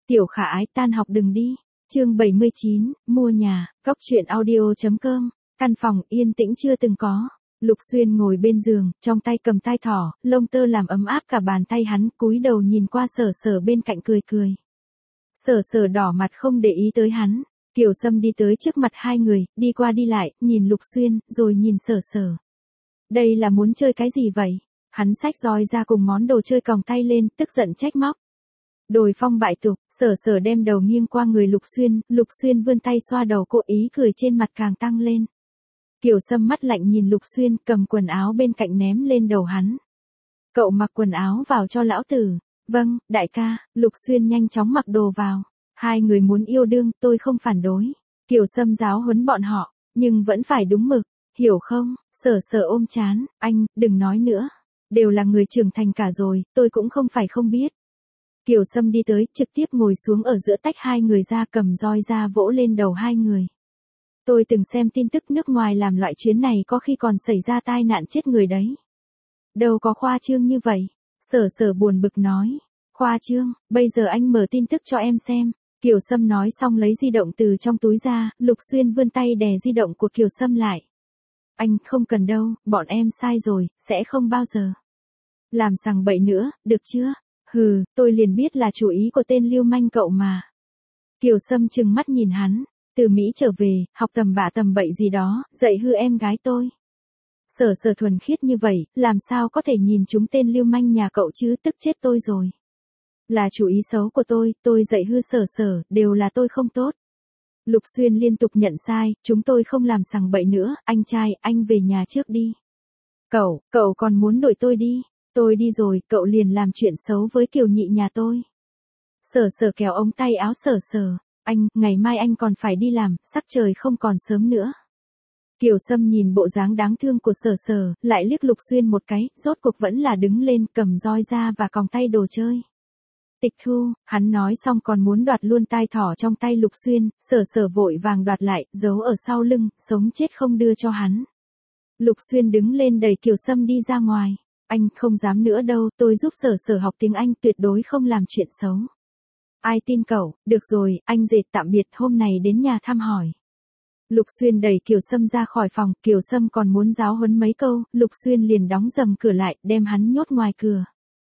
Tiểu Khả Ái tan học đừng đi. Chương 79, mua nhà, Cóc truyện audio.com. Căn phòng yên tĩnh chưa từng có. Lục Xuyên ngồi bên giường, trong tay cầm tai thỏ, lông tơ làm ấm áp cả bàn tay hắn, cúi đầu nhìn qua Sở Sở bên cạnh cười cười. Sở Sở đỏ mặt không để ý tới hắn. Kiều Sâm đi tới trước mặt hai người, đi qua đi lại, nhìn Lục Xuyên, rồi nhìn Sở Sở. Đây là muốn chơi cái gì vậy? Hắn xách roi ra cùng món đồ chơi còng tay lên, tức giận trách móc. Đồi phong bại tục, Sở Sở đem đầu nghiêng qua người Lục Xuyên vươn tay xoa đầu cô, ý cười trên mặt càng tăng lên. Kiều Sâm mắt lạnh nhìn Lục Xuyên, cầm quần áo bên cạnh ném lên đầu hắn. Cậu mặc quần áo vào cho lão tử. Vâng, đại ca. Lục Xuyên nhanh chóng mặc đồ vào. Hai người muốn yêu đương, tôi không phản đối. Kiều Sâm giáo huấn bọn họ, nhưng vẫn phải đúng mực, hiểu không? Sở Sở ôm chán, anh, đừng nói nữa. Đều là người trưởng thành cả rồi, tôi cũng không phải không biết. Kiều Sâm đi tới, trực tiếp ngồi xuống ở giữa tách hai người ra, cầm roi ra vỗ lên đầu hai người. Tôi từng xem tin tức nước ngoài làm loại chuyến này có khi còn xảy ra tai nạn chết người đấy. Đâu có khoa trương như vậy. Sở Sở buồn bực nói. Khoa trương, bây giờ anh mở tin tức cho em xem. Kiều Sâm nói xong lấy di động từ trong túi ra, Lục Xuyên vươn tay đè di động của Kiều Sâm lại. Anh không cần đâu, bọn em sai rồi, sẽ không bao giờ làm sằng bậy nữa, được chưa? Hừ, tôi liền biết là chủ ý của tên lưu manh cậu mà. Kiều Sâm trừng mắt nhìn hắn, từ Mỹ trở về, học tầm bạ tầm bậy gì đó, dạy hư em gái tôi. Sở Sở thuần khiết như vậy, làm sao có thể nhìn chúng tên lưu manh nhà cậu chứ, tức chết tôi rồi. Là chủ ý xấu của tôi dạy hư Sở Sở, đều là tôi không tốt. Lục Xuyên liên tục nhận sai, chúng tôi không làm sằng bậy nữa, anh trai, anh về nhà trước đi. Cậu còn muốn đuổi tôi đi. Tôi đi rồi, cậu liền làm chuyện xấu với Kiều nhị nhà tôi. Sở Sở kéo ống tay áo Sở Sở. Anh, ngày mai anh còn phải đi làm, sắc trời không còn sớm nữa. Kiều Sâm nhìn bộ dáng đáng thương của Sở Sở, lại liếc Lục Xuyên một cái, rốt cuộc vẫn là đứng lên, cầm roi ra và còng tay đồ chơi. Tịch thu, hắn nói xong còn muốn đoạt luôn tai thỏ trong tay Lục Xuyên, Sở Sở vội vàng đoạt lại, giấu ở sau lưng, sống chết không đưa cho hắn. Lục Xuyên đứng lên đẩy Kiều Sâm đi ra ngoài. Anh không dám nữa đâu, tôi giúp Sở Sở học tiếng Anh, tuyệt đối không làm chuyện xấu. Ai tin cậu, được rồi, anh dệt tạm biệt, hôm nay đến nhà thăm hỏi. Lục Xuyên đẩy Kiều Sâm ra khỏi phòng, Kiều Sâm còn muốn giáo huấn mấy câu, Lục Xuyên liền đóng rầm cửa lại, đem hắn nhốt ngoài cửa.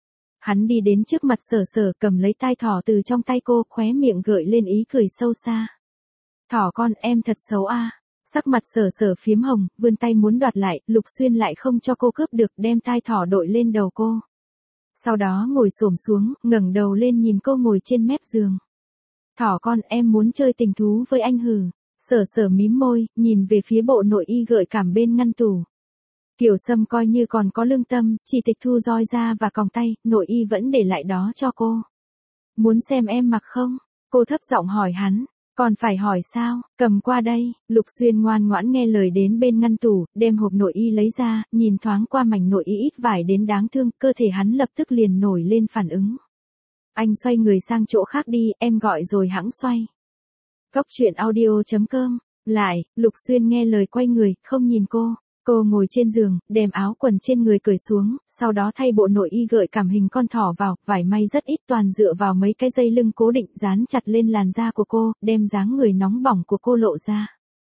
Hắn đi đến trước mặt Sở Sở, cầm lấy tai thỏ từ trong tay cô, khóe miệng gợi lên ý cười sâu xa. Thỏ con, em thật xấu a. Sắc mặt Sở Sở phiếm hồng, vươn tay muốn đoạt lại, Lục Xuyên lại không cho cô cướp được, đem tai thỏ đội lên đầu cô. Sau đó ngồi xổm xuống, ngẩng đầu lên nhìn cô ngồi trên mép giường. Thỏ con, em muốn chơi tình thú với anh hử. Sở Sở mím môi, nhìn về phía bộ nội y gợi cảm bên ngăn tủ. Kiều Sâm coi như còn có lương tâm, chỉ tịch thu roi ra và còng tay, nội y vẫn để lại đó cho cô. Muốn xem em mặc không? Cô thấp giọng hỏi hắn. Còn phải hỏi sao, cầm qua đây. Lục Xuyên ngoan ngoãn nghe lời đến bên ngăn tủ, đem hộp nội y lấy ra, nhìn thoáng qua mảnh nội y ít vải đến đáng thương, cơ thể hắn lập tức liền nổi lên phản ứng. Anh xoay người sang chỗ khác đi, em gọi rồi hẵng xoay. Cóc truyện audio.com. Lại, Lục Xuyên nghe lời quay người, không nhìn cô. Cô ngồi trên giường, đem áo quần trên người cởi xuống, sau đó thay bộ nội y gợi cảm hình con thỏ vào, vải may rất ít toàn dựa vào mấy cái dây lưng cố định dán chặt lên làn da của cô, đem dáng người nóng bỏng của cô lộ ra.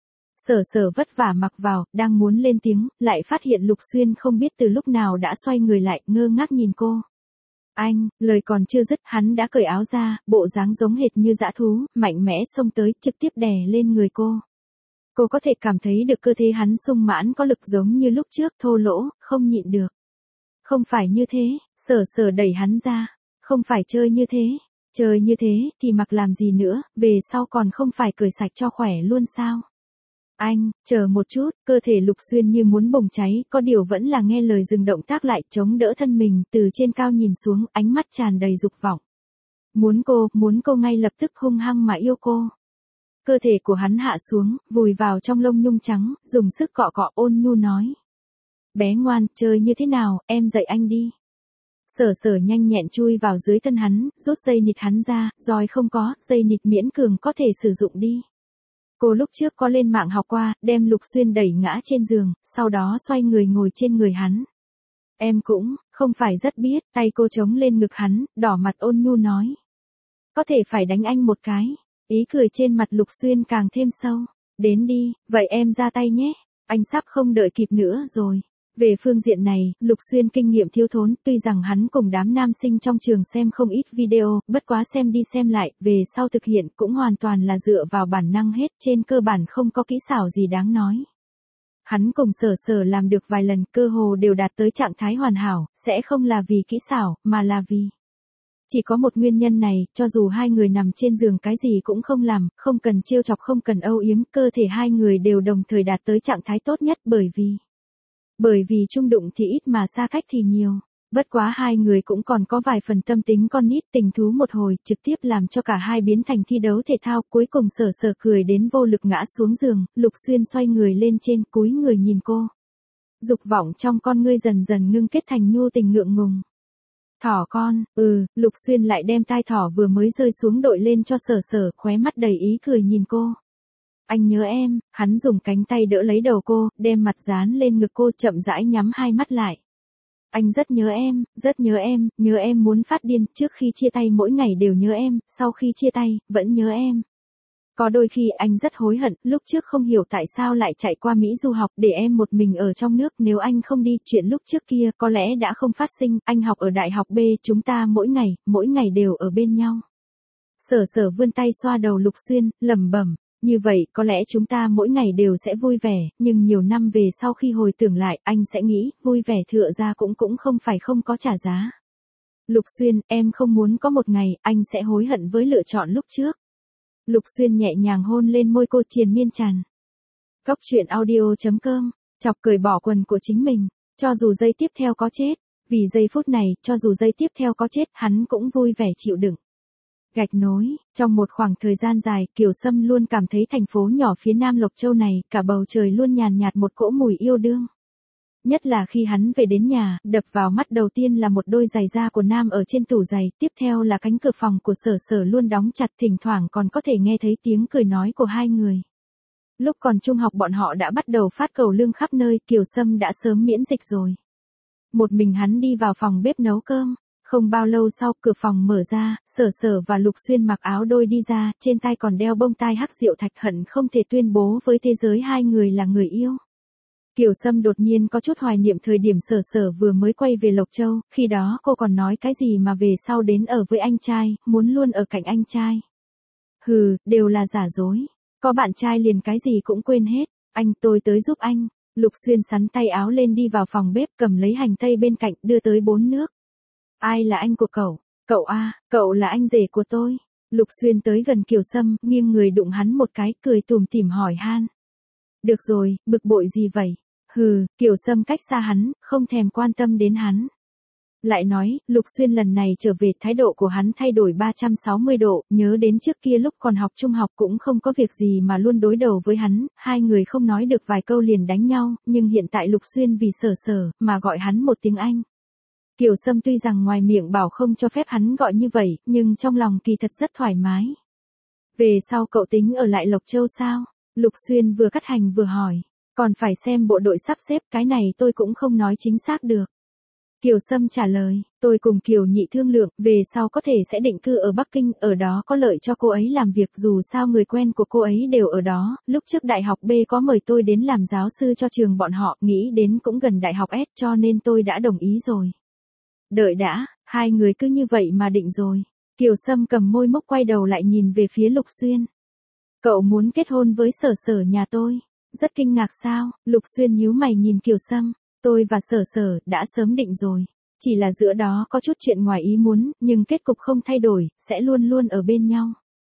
Sở Sở vất vả mặc vào, đang muốn lên tiếng, lại phát hiện Lục Xuyên không biết từ lúc nào đã xoay người lại, ngơ ngác nhìn cô. Anh, lời còn chưa dứt, hắn đã cởi áo ra, bộ dáng giống hệt như dã thú, mạnh mẽ xông tới, trực tiếp đè lên người cô. Cô có thể cảm thấy được cơ thể hắn sung mãn có lực giống như lúc trước, thô lỗ, không nhịn được. Không phải như thế, Sở Sở đẩy hắn ra. Không phải chơi như thế. Chơi như thế thì mặc làm gì nữa, về sau còn không phải cởi sạch cho khỏe luôn sao? Anh, chờ một chút, cơ thể Lục Xuyên như muốn bùng cháy, có điều vẫn là nghe lời dừng động tác lại, chống đỡ thân mình, từ trên cao nhìn xuống, ánh mắt tràn đầy dục vọng. Muốn cô ngay lập tức hung hăng mà yêu cô. Cơ thể của hắn hạ xuống, vùi vào trong lông nhung trắng, dùng sức cọ cọ ôn nhu nói. Bé ngoan, chơi như thế nào, em dạy anh đi. Sở Sở nhanh nhẹn chui vào dưới thân hắn, rút dây nịt hắn ra, roi không có, dây nịt miễn cường có thể sử dụng đi. Cô lúc trước có lên mạng học qua, đem Lục Xuyên đẩy ngã trên giường, sau đó xoay người ngồi trên người hắn. Em cũng, không phải rất biết, tay cô chống lên ngực hắn, đỏ mặt ôn nhu nói. có thể phải đánh anh một cái. Ý cười trên mặt Lục Xuyên càng thêm sâu. Đến đi, vậy em ra tay nhé. Anh sắp không đợi kịp nữa rồi. Về phương diện này, Lục Xuyên kinh nghiệm thiếu thốn, tuy rằng hắn cùng đám nam sinh trong trường xem không ít video, bất quá xem đi xem lại, về sau thực hiện cũng hoàn toàn là dựa vào bản năng hết, trên cơ bản không có kỹ xảo gì đáng nói. Hắn cùng Sở Sở làm được vài lần, cơ hồ đều đạt tới trạng thái hoàn hảo, sẽ không là vì kỹ xảo, mà là vì chỉ có một nguyên nhân này, cho dù hai người nằm trên giường cái gì cũng không làm, không cần trêu chọc, không cần âu yếm, cơ thể hai người đều đồng thời đạt tới trạng thái tốt nhất, bởi vì chung đụng thì ít mà xa cách thì nhiều. Bất quá hai người cũng còn có vài phần tâm tính con nít, tình thú một hồi, trực tiếp làm cho cả hai biến thành thi đấu thể thao, cuối cùng Sở Sở cười đến vô lực ngã xuống giường, Lục Xuyên xoay người lên trên, cúi người nhìn cô. Dục vọng trong con ngươi dần dần ngưng kết thành nhu tình ngượng ngùng. Thỏ con, Lục Xuyên lại đem tai thỏ vừa mới rơi xuống đội lên cho Sở Sở, khóe mắt đầy ý cười nhìn cô. Anh nhớ em, hắn dùng cánh tay đỡ lấy đầu cô, đem mặt dán lên ngực cô, chậm rãi nhắm hai mắt lại. Anh rất nhớ em muốn phát điên, trước khi chia tay mỗi ngày đều nhớ em, sau khi chia tay, vẫn nhớ em. Có đôi khi anh rất hối hận, lúc trước không hiểu tại sao lại chạy qua Mỹ du học, để em một mình ở trong nước, nếu anh không đi, chuyện lúc trước kia có lẽ đã không phát sinh, anh học ở đại học B, chúng ta mỗi ngày đều ở bên nhau. Sở Sở vươn tay xoa đầu Lục Xuyên, lẩm bẩm, như vậy có lẽ chúng ta mỗi ngày đều sẽ vui vẻ, nhưng nhiều năm về sau khi hồi tưởng lại, anh sẽ nghĩ, vui vẻ tựa ra cũng không phải không có trả giá. Lục Xuyên, em không muốn có một ngày, anh sẽ hối hận với lựa chọn lúc trước. Lục Xuyên nhẹ nhàng hôn lên môi cô, triền miên tràn. Góc truyện audio.com, chọc cười bỏ quần của chính mình, cho dù giây tiếp theo có chết, vì giây phút này, cho dù giây tiếp theo có chết, hắn cũng vui vẻ chịu đựng. Gạch nối, trong một khoảng thời gian dài, Kiều Sâm luôn cảm thấy thành phố nhỏ phía Nam Lộc Châu này, cả bầu trời luôn nhàn nhạt một cỗ mùi yêu đương. Nhất là khi hắn về đến nhà, đập vào mắt đầu tiên là một đôi giày da của Nam ở trên tủ giày, tiếp theo là cánh cửa phòng của Sở Sở luôn đóng chặt, thỉnh thoảng còn có thể nghe thấy tiếng cười nói của hai người. Lúc còn trung học bọn họ đã bắt đầu phát cầu lương khắp nơi, Kiều Sâm đã sớm miễn dịch rồi. Một mình hắn đi vào phòng bếp nấu cơm. Không bao lâu sau, cửa phòng mở ra, Sở Sở và Lục Xuyên mặc áo đôi đi ra, trên tay còn đeo bông tai hắc diệu thạch, hận không thể tuyên bố với thế giới hai người là người yêu. Kiều Sâm đột nhiên có chút hoài niệm thời điểm Sở Sở vừa mới quay về Lộc Châu, khi đó cô còn nói cái gì mà về sau đến ở với anh trai, muốn luôn ở cạnh anh trai. Đều là giả dối. Có bạn trai liền cái gì cũng quên hết. Anh, tôi tới giúp anh. Lục Xuyên sắn tay áo lên đi vào phòng bếp, cầm lấy hành tây bên cạnh, đưa tới 4 nước. Ai là anh của cậu? Cậu à, cậu là anh rể của tôi. Lục Xuyên tới gần Kiều Sâm, nghiêng người đụng hắn một cái, cười tủm tỉm hỏi han. Được rồi, bực bội gì vậy? Kiều Sâm cách xa hắn, không thèm quan tâm đến hắn. Lại nói, Lục Xuyên lần này trở về, thái độ của hắn thay đổi 360 độ, nhớ đến trước kia lúc còn học trung học cũng không có việc gì mà luôn đối đầu với hắn, hai người không nói được vài câu liền đánh nhau, nhưng hiện tại Lục Xuyên vì Sở Sở, mà gọi hắn một tiếng anh. Kiều Sâm tuy rằng ngoài miệng bảo không cho phép hắn gọi như vậy, nhưng trong lòng kỳ thật rất thoải mái. Về sau cậu tính ở lại Lộc Châu sao? Lục Xuyên vừa cắt hành vừa hỏi. Còn phải xem bộ đội sắp xếp, cái này tôi cũng không nói chính xác được. Kiều Sâm trả lời, tôi cùng Kiều Nhị thương lượng, về sau có thể sẽ định cư ở Bắc Kinh, ở đó có lợi cho cô ấy làm việc, dù sao người quen của cô ấy đều ở đó, lúc trước đại học B có mời tôi đến làm giáo sư cho trường bọn họ, nghĩ đến cũng gần đại học S cho nên tôi đã đồng ý rồi. Đợi đã, hai người cứ như vậy mà định rồi. Kiều Sâm cầm môi mốc quay đầu lại nhìn về phía Lục Xuyên. Cậu muốn kết hôn với Sở Sở nhà tôi? Rất kinh ngạc sao? Lục Xuyên nhíu mày nhìn Kiều Sâm. Tôi và Sở Sở đã sớm định rồi. Chỉ là giữa đó có chút chuyện ngoài ý muốn, nhưng kết cục không thay đổi, sẽ luôn luôn ở bên nhau.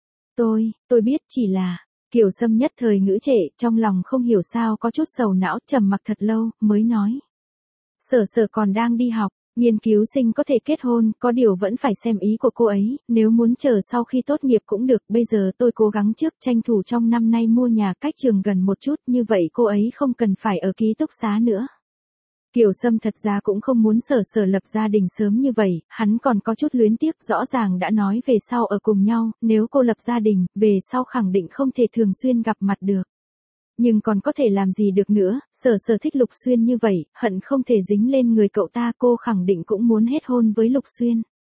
Tôi biết, chỉ là... Kiều Sâm nhất thời ngữ trệ, trong lòng không hiểu sao có chút sầu não, trầm mặc thật lâu, mới nói. Sở Sở còn đang đi học. Nghiên cứu sinh có thể kết hôn, có điều vẫn phải xem ý của cô ấy, nếu muốn chờ sau khi tốt nghiệp cũng được, bây giờ tôi cố gắng trước, tranh thủ trong năm nay mua nhà cách trường gần một chút, như vậy cô ấy không cần phải ở ký túc xá nữa. Kiều Sâm thật ra cũng không muốn Sở Sở lập gia đình sớm như vậy, hắn còn có chút luyến tiếc, rõ ràng đã nói về sau ở cùng nhau, nếu cô lập gia đình, về sau khẳng định không thể thường xuyên gặp mặt được. Nhưng còn có thể làm gì được nữa, Sở Sở thích Lục Xuyên như vậy, hận không thể dính lên người cậu ta, cô khẳng định cũng muốn hết hôn với Lục Xuyên.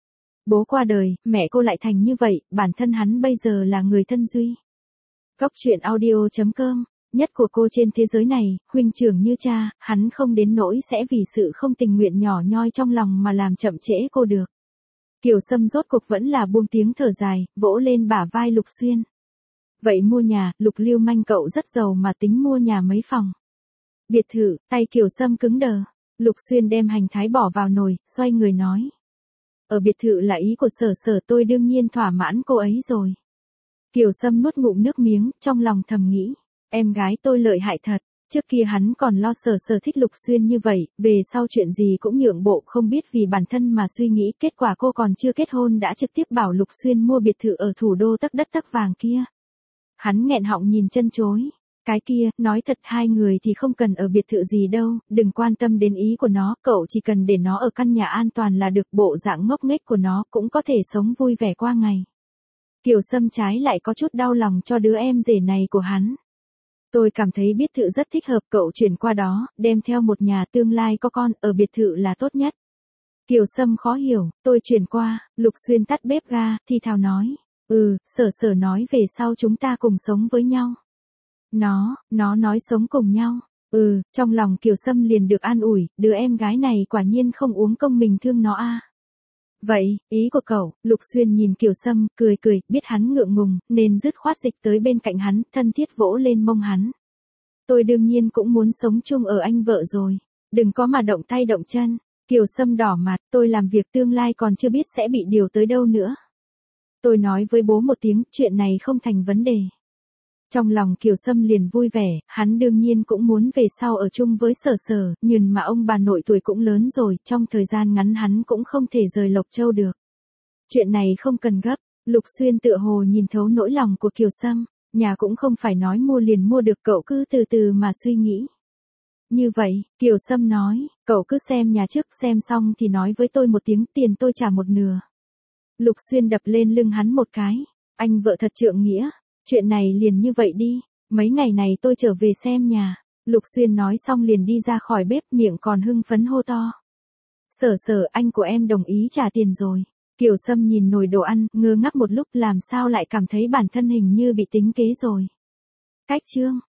Bố qua đời, mẹ cô lại thành như vậy, bản thân hắn bây giờ là người thân duy. Góc truyện audio.com, nhất của cô trên thế giới này, huynh trưởng như cha, hắn không đến nỗi sẽ vì sự không tình nguyện nhỏ nhoi trong lòng mà làm chậm trễ cô được. Kiều Sâm rốt cuộc vẫn là buông tiếng thở dài, vỗ lên bả vai Lục Xuyên. Vậy mua nhà, Lục lưu manh cậu rất giàu mà tính mua nhà mấy phòng. Biệt thự, tay Kiều Sâm cứng đờ. Lục Xuyên đem hành thái bỏ vào nồi, xoay người nói. Ở biệt thự là ý của Sở Sở, tôi đương nhiên thỏa mãn cô ấy rồi. Kiều Sâm nuốt ngụm nước miếng, trong lòng thầm nghĩ. Em gái tôi lợi hại thật. Trước kia hắn còn lo Sở Sở thích Lục Xuyên như vậy, về sau chuyện gì cũng nhượng bộ, không biết vì bản thân mà suy nghĩ, kết quả cô còn chưa kết hôn đã trực tiếp bảo Lục Xuyên mua biệt thự ở thủ đô tấc đất tấc vàng kia. Hắn nghẹn họng nhìn chân chối. Cái kia, nói thật hai người thì không cần ở biệt thự gì đâu, đừng quan tâm đến ý của nó, cậu chỉ cần để nó ở căn nhà an toàn là được, bộ dạng ngốc nghếch của nó cũng có thể sống vui vẻ qua ngày. Kiều Sâm trái lại có chút đau lòng cho đứa em rể này của hắn. Tôi cảm thấy biệt thự rất thích hợp, cậu chuyển qua đó, đem theo một nhà, tương lai có con, ở biệt thự là tốt nhất. Kiều Sâm khó hiểu, tôi chuyển qua, Lục Xuyên tắt bếp ga, thì thào nói. Sở Sở nói về sau chúng ta cùng sống với nhau. Nó nói sống cùng nhau. Trong lòng Kiều Sâm liền được an ủi, đứa em gái này quả nhiên không uống công mình thương nó a. Vậy, ý của cậu, Lục Xuyên nhìn Kiều Sâm, cười, biết hắn ngượng ngùng, nên dứt khoát dịch tới bên cạnh hắn, thân thiết vỗ lên mông hắn. Tôi đương nhiên cũng muốn sống chung ở anh vợ rồi. Đừng có mà động tay động chân. Kiều Sâm đỏ mặt, tôi làm việc tương lai còn chưa biết sẽ bị điều tới đâu nữa. Tôi nói với bố một tiếng, chuyện này không thành vấn đề. Trong lòng Kiều Sâm liền vui vẻ, hắn đương nhiên cũng muốn về sau ở chung với Sở Sở, nhưng mà ông bà nội tuổi cũng lớn rồi, trong thời gian ngắn hắn cũng không thể rời Lộc Châu được. Chuyện này không cần gấp, Lục Xuyên tựa hồ nhìn thấu nỗi lòng của Kiều Sâm, nhà cũng không phải nói mua liền mua được, cậu cứ từ từ mà suy nghĩ. Như vậy, Kiều Sâm nói, cậu cứ xem nhà trước, xem xong thì nói với tôi một tiếng, tiền tôi trả một nửa. Lục Xuyên đập lên lưng hắn một cái, anh vợ thật trượng nghĩa. Chuyện này liền như vậy đi, mấy ngày này tôi trở về xem nhà. Lục Xuyên nói xong liền đi ra khỏi bếp, miệng còn hưng phấn hô to. Sở Sở, anh của em đồng ý trả tiền rồi. Kiều Sâm nhìn nồi đồ ăn, ngơ ngác một lúc, làm sao lại cảm thấy bản thân hình như bị tính kế rồi. Cách chương